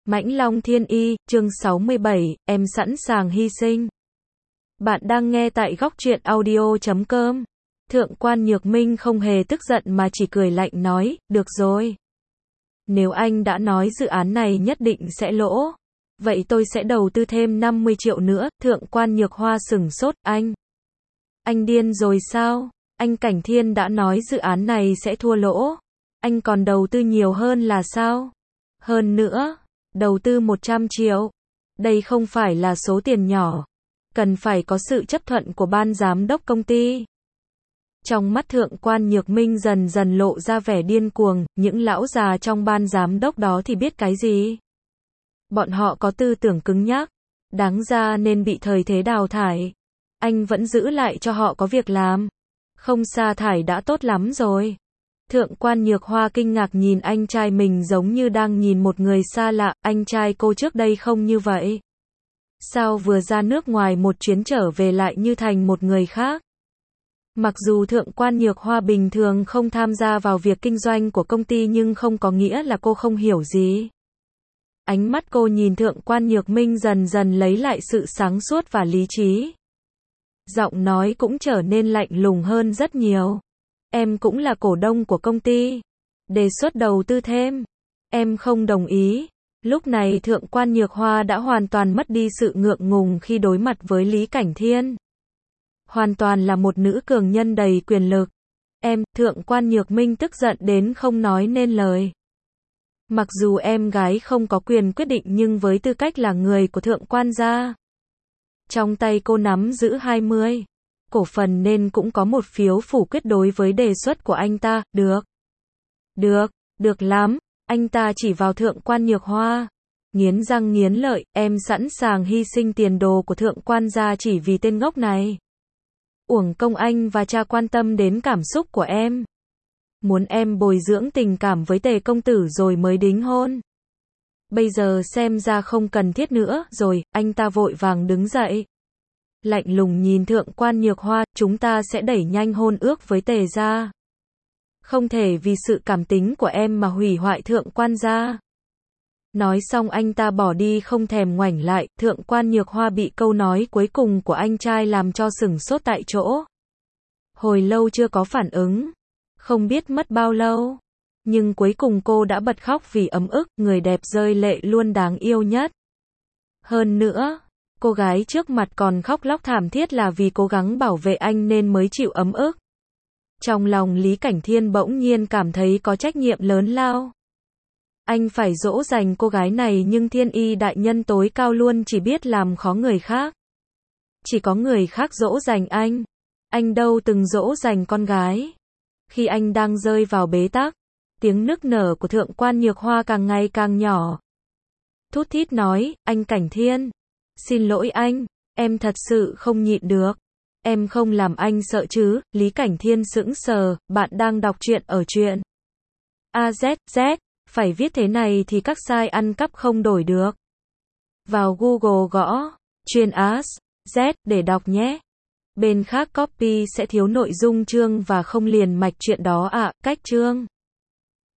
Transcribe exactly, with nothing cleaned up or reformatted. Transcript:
Mãnh Long Thiên Y, chương sáu mươi bảy, em sẵn sàng hy sinh. Bạn đang nghe tại góc truyện audio chấm com. Thượng quan Nhược Minh không hề tức giận mà chỉ cười lạnh nói, được rồi. Nếu anh đã nói dự án này nhất định sẽ lỗ, vậy tôi sẽ đầu tư thêm năm mươi triệu nữa. Thượng quan Nhược Hoa sửng sốt, anh. Anh điên rồi sao? Anh Cảnh Thiên đã nói dự án này sẽ thua lỗ. Anh còn đầu tư nhiều hơn là sao? Hơn nữa, đầu tư một trăm triệu. Đây không phải là số tiền nhỏ. Cần phải có sự chấp thuận của ban giám đốc công ty. Trong mắt Thượng quan Nhược Minh dần dần lộ ra vẻ điên cuồng, những lão già trong ban giám đốc đó thì biết cái gì? Bọn họ có tư tưởng cứng nhắc, đáng ra nên bị thời thế đào thải. Anh vẫn giữ lại cho họ có việc làm. Không sa thải đã tốt lắm rồi. Thượng quan Nhược Hoa kinh ngạc nhìn anh trai mình giống như đang nhìn một người xa lạ, anh trai cô trước đây không như vậy. Sao vừa ra nước ngoài một chuyến trở về lại như thành một người khác? Mặc dù Thượng quan Nhược Hoa bình thường không tham gia vào việc kinh doanh của công ty nhưng không có nghĩa là cô không hiểu gì. Ánh mắt cô nhìn Thượng quan Nhược Minh dần dần lấy lại sự sáng suốt và lý trí. Giọng nói cũng trở nên lạnh lùng hơn rất nhiều. Em cũng là cổ đông của công ty. Đề xuất đầu tư thêm. Em không đồng ý. Lúc này Thượng quan Nhược Hoa đã hoàn toàn mất đi sự ngượng ngùng khi đối mặt với Lý Cảnh Thiên. Hoàn toàn là một nữ cường nhân đầy quyền lực. Em, Thượng quan Nhược Minh tức giận đến không nói nên lời. Mặc dù em gái không có quyền quyết định nhưng với tư cách là người của Thượng quan gia. Trong tay cô nắm giữ hai mươi cổ phần nên cũng có một phiếu phủ quyết đối với đề xuất của anh ta, được. Được, được lắm, anh ta chỉ vào Thượng quan Nhược Hoa. Nghiến răng nghiến lợi, em sẵn sàng hy sinh tiền đồ của Thượng quan gia chỉ vì tên ngốc này. Uổng công anh và cha quan tâm đến cảm xúc của em. Muốn em bồi dưỡng tình cảm với Tề công tử rồi mới đính hôn. Bây giờ xem ra không cần thiết nữa rồi, anh ta vội vàng đứng dậy. Lạnh lùng nhìn Thượng quan Nhược Hoa, chúng ta sẽ đẩy nhanh hôn ước với Tề gia. Không thể vì sự cảm tính của em mà hủy hoại Thượng quan gia. Nói xong anh ta bỏ đi không thèm ngoảnh lại. Thượng quan Nhược Hoa bị câu nói cuối cùng của anh trai làm cho sửng sốt tại chỗ. Hồi lâu chưa có phản ứng. Không biết mất bao lâu. Nhưng cuối cùng cô đã bật khóc vì ấm ức, người đẹp rơi lệ luôn đáng yêu nhất. Hơn nữa, cô gái trước mặt còn khóc lóc thảm thiết là vì cố gắng bảo vệ anh nên mới chịu ấm ức. Trong lòng Lý Cảnh Thiên bỗng nhiên cảm thấy có trách nhiệm lớn lao. Anh phải dỗ dành cô gái này nhưng Thiên Y đại nhân tối cao luôn chỉ biết làm khó người khác. Chỉ có người khác dỗ dành anh. Anh đâu từng dỗ dành con gái. Khi anh đang rơi vào bế tắc, tiếng nức nở của Thượng quan Nhược Hoa càng ngày càng nhỏ. Thút thít nói, anh Cảnh Thiên. Xin lỗi anh, em thật sự không nhịn được. Em không làm anh sợ chứ? Lý Cảnh Thiên sững sờ, bạn đang đọc truyện ở truyện. A Z Z, phải viết thế này thì các sai ăn cắp không đổi được. Vào Google gõ, truyện A Z để đọc nhé. Bên khác copy sẽ thiếu nội dung chương và không liền mạch truyện đó ạ, cách chương.